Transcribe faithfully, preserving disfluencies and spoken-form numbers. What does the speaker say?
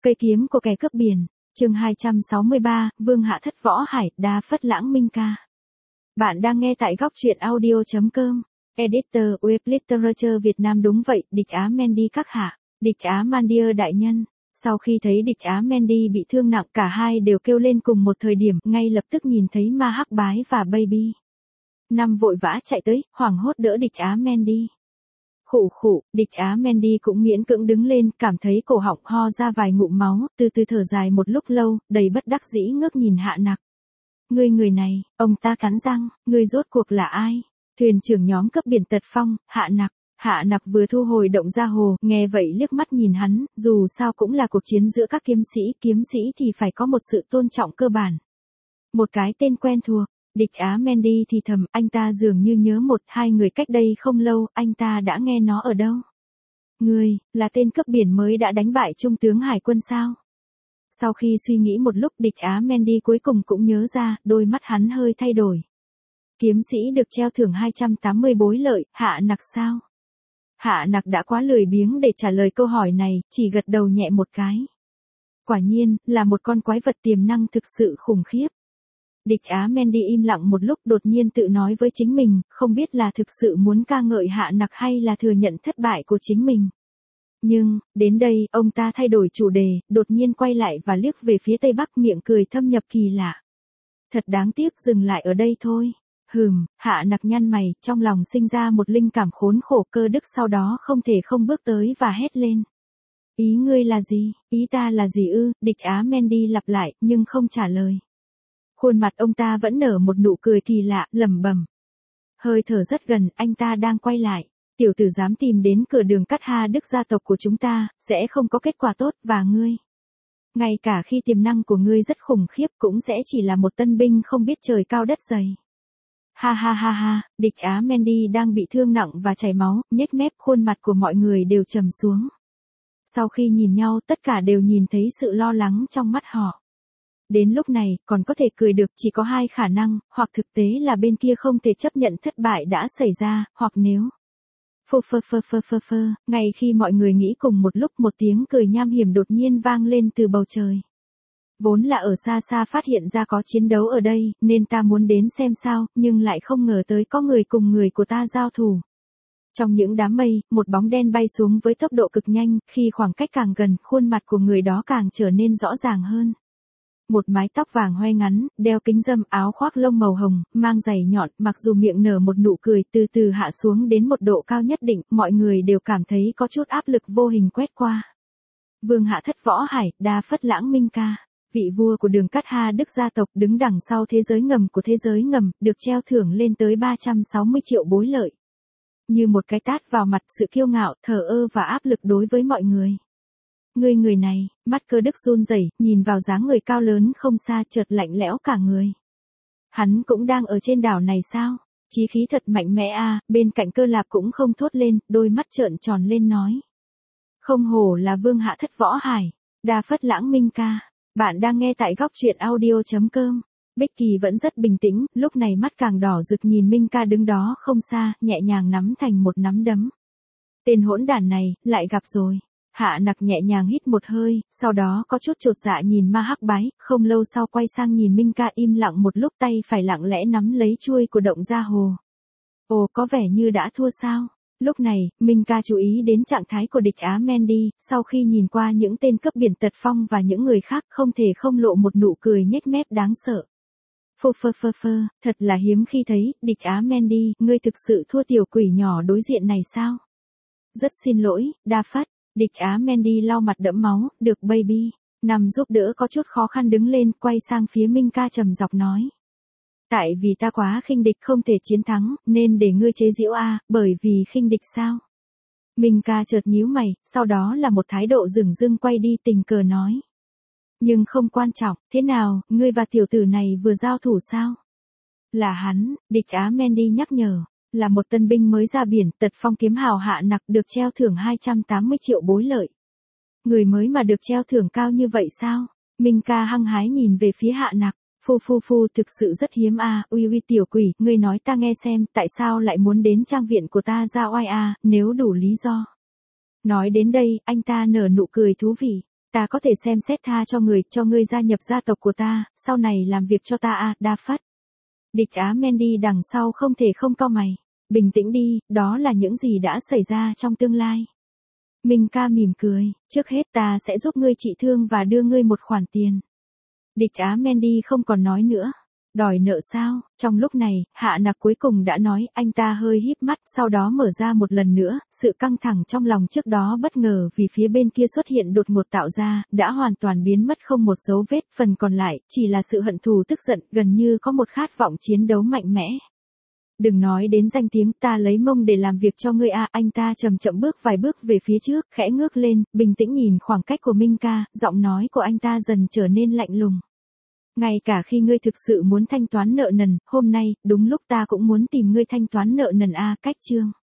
Cây kiếm của kẻ cướp biển. Chương hai trăm sáu mươi ba, Vương Hạ Thất Võ Hải, Đa Phất Lãng Minh Ca. Bạn đang nghe tại góc truyện audio chấm com. Editor Web Literature Việt Nam. Đúng vậy, địch Á Mandy các hạ, địch Á Mandir đại nhân. Sau khi thấy địch Á Mandy bị thương nặng, cả hai đều kêu lên cùng một thời điểm, ngay lập tức nhìn thấy Ma Hắc Bái và Baby Năm vội vã chạy tới, hoảng hốt đỡ địch Á Mandy. Khụ khụ, địch Á Mandy cũng miễn cưỡng đứng lên, cảm thấy cổ họng ho ra vài ngụm máu, từ từ thở dài một lúc lâu, đầy bất đắc dĩ ngước nhìn Hạ Nặc. Ngươi người này, ông ta cắn răng, ngươi rốt cuộc là ai? Thuyền trưởng nhóm cướp biển Tật Phong, Hạ Nặc. Hạ Nặc vừa thu hồi động ra hồ, nghe vậy liếc mắt nhìn hắn, dù sao cũng là cuộc chiến giữa các kiếm sĩ, kiếm sĩ thì phải có một sự tôn trọng cơ bản. Một cái tên quen thuộc. Địch Á Mandy thì thầm, anh ta dường như nhớ một hai người cách đây không lâu, anh ta đã nghe nó ở đâu? Ngươi, là tên cướp biển mới đã đánh bại trung tướng hải quân sao? Sau khi suy nghĩ một lúc, địch Á Mandy cuối cùng cũng nhớ ra, đôi mắt hắn hơi thay đổi. Kiếm sĩ được treo thưởng hai trăm tám mươi bối lợi, Hạ Nặc sao? Hạ Nặc đã quá lười biếng để trả lời câu hỏi này, chỉ gật đầu nhẹ một cái. Quả nhiên, là một con quái vật tiềm năng thực sự khủng khiếp. Địch Á Mandy im lặng một lúc, đột nhiên tự nói với chính mình, không biết là thực sự muốn ca ngợi Hạ Nặc hay là thừa nhận thất bại của chính mình. Nhưng, đến đây, ông ta thay đổi chủ đề, đột nhiên quay lại và liếc về phía tây bắc, miệng cười thâm nhập kỳ lạ. Thật đáng tiếc, dừng lại ở đây thôi. Hừm, Hạ Nặc nhăn mày, trong lòng sinh ra một linh cảm khốn khổ, cơ đức sau đó không thể không bước tới và hét lên. Ý ngươi là gì? Ý ta là gì ư? Địch Á Mandy lặp lại, nhưng không trả lời. Khuôn mặt ông ta vẫn nở một nụ cười kỳ lạ, lẩm bẩm. Hơi thở rất gần, anh ta đang quay lại. Tiểu tử dám tìm đến cửa đường cắt Ha Đức gia tộc của chúng ta, sẽ không có kết quả tốt, và ngươi. Ngay cả khi tiềm năng của ngươi rất khủng khiếp cũng sẽ chỉ là một tân binh không biết trời cao đất dày. Ha ha ha ha, địch Á Mandy đang bị thương nặng và chảy máu, nhếch mép, khuôn mặt của mọi người đều trầm xuống. Sau khi nhìn nhau, tất cả đều nhìn thấy sự lo lắng trong mắt họ. Đến lúc này, còn có thể cười được chỉ có hai khả năng, hoặc thực tế là bên kia không thể chấp nhận thất bại đã xảy ra, hoặc nếu... Phơ phơ phơ phơ phơ phơ, ngay khi mọi người nghĩ cùng một lúc, một tiếng cười nham hiểm đột nhiên vang lên từ bầu trời. Vốn là ở xa xa phát hiện ra có chiến đấu ở đây, nên ta muốn đến xem sao, nhưng lại không ngờ tới có người cùng người của ta giao thủ. Trong những đám mây, một bóng đen bay xuống với tốc độ cực nhanh, khi khoảng cách càng gần, khuôn mặt của người đó càng trở nên rõ ràng hơn. Một mái tóc vàng hoe ngắn, đeo kính râm, áo khoác lông màu hồng, mang giày nhọn, mặc dù miệng nở một nụ cười, từ từ hạ xuống đến một độ cao nhất định, mọi người đều cảm thấy có chút áp lực vô hình quét qua. Vương Hạ Thất Võ Hải, Đa Phất Lãng Minh Ca, vị vua của đường cắt Ha Đức gia tộc, đứng đằng sau thế giới ngầm của thế giới ngầm, được treo thưởng lên tới ba trăm sáu mươi triệu bối lợi. Như một cái tát vào mặt, sự kiêu ngạo, thờ ơ và áp lực đối với mọi người. Ngươi người này, mắt Cơ Đức run rẩy, nhìn vào dáng người cao lớn không xa, chợt lạnh lẽo cả người. Hắn cũng đang ở trên đảo này sao? Chí khí thật mạnh mẽ a. Bên cạnh Cơ Lạp cũng không thốt lên, đôi mắt trợn tròn lên nói. Không hổ là Vương Hạ Thất Võ Hải, Đa Phất Lãng Minh Ca. Bạn đang nghe tại góc truyện audio chấm com. Bích Kỳ vẫn rất bình tĩnh, lúc này mắt càng đỏ rực nhìn Minh Ca đứng đó không xa, nhẹ nhàng nắm thành một nắm đấm. Tên hỗn đản này, lại gặp rồi. Hạ Nặc nhẹ nhàng hít một hơi, sau đó có chút chột dạ nhìn Ma Hắc Bái, không lâu sau quay sang nhìn Minh Ca, im lặng một lúc, tay phải lặng lẽ nắm lấy chuôi của động ra hồ. Ồ, có vẻ như đã thua sao? Lúc này, Minh Ca chú ý đến trạng thái của địch Á Mandy, sau khi nhìn qua những tên cướp biển Tật Phong và những người khác, không thể không lộ một nụ cười nhếch mép đáng sợ. Phơ phơ phơ phơ, thật là hiếm khi thấy, địch Á Mandy, ngươi thực sự thua tiểu quỷ nhỏ đối diện này sao? Rất xin lỗi, Đa Phất. Địch Á Mandy lau mặt đẫm máu, được Baby Năm giúp đỡ có chút khó khăn đứng lên, quay sang phía Minh Ca trầm giọng nói. Tại vì ta quá khinh địch không thể chiến thắng, nên để ngươi chế giễu a, bởi vì khinh địch sao? Minh Ca chợt nhíu mày, sau đó là một thái độ dửng dưng quay đi, tình cờ nói. Nhưng không quan trọng, thế nào, ngươi và tiểu tử này vừa giao thủ sao? Là hắn, địch Á Mandy nhắc nhở. Là một tân binh mới ra biển, Tật Phong kiếm hào Hạ Nặc, được treo thưởng hai trăm tám mươi triệu bối lợi. Người mới mà được treo thưởng cao như vậy sao? Minh Ca hăng hái nhìn về phía Hạ Nặc. Phu phu phu, thực sự rất hiếm a. À. Uy uy tiểu quỷ, ngươi nói ta nghe xem, tại sao lại muốn đến trang viện của ta ra oai a, à, nếu đủ lý do. Nói đến đây, anh ta nở nụ cười thú vị. Ta có thể xem xét tha cho người, cho ngươi gia nhập gia tộc của ta, sau này làm việc cho ta à, Đa Phất. Địch Á Mendy đằng sau không thể không cau mày. Bình tĩnh đi, đó là những gì đã xảy ra trong tương lai. Minh Ca mỉm cười, trước hết ta sẽ giúp ngươi trị thương và đưa ngươi một khoản tiền. Địch Á Mendy không còn nói nữa. Đòi nợ sao? Trong lúc này, Hạ Nặc cuối cùng đã nói, anh ta hơi híp mắt, sau đó mở ra một lần nữa, sự căng thẳng trong lòng trước đó bất ngờ vì phía bên kia xuất hiện đột ngột tạo ra, đã hoàn toàn biến mất không một dấu vết, phần còn lại, chỉ là sự hận thù tức giận, gần như có một khát vọng chiến đấu mạnh mẽ. Đừng nói đến danh tiếng, ta lấy mông để làm việc cho ngươi à, anh ta chậm chậm bước vài bước về phía trước, khẽ ngước lên, bình tĩnh nhìn khoảng cách của Minh Ca, giọng nói của anh ta dần trở nên lạnh lùng. Ngay cả khi ngươi thực sự muốn thanh toán nợ nần, hôm nay, đúng lúc ta cũng muốn tìm ngươi thanh toán nợ nần a, Cách Chương.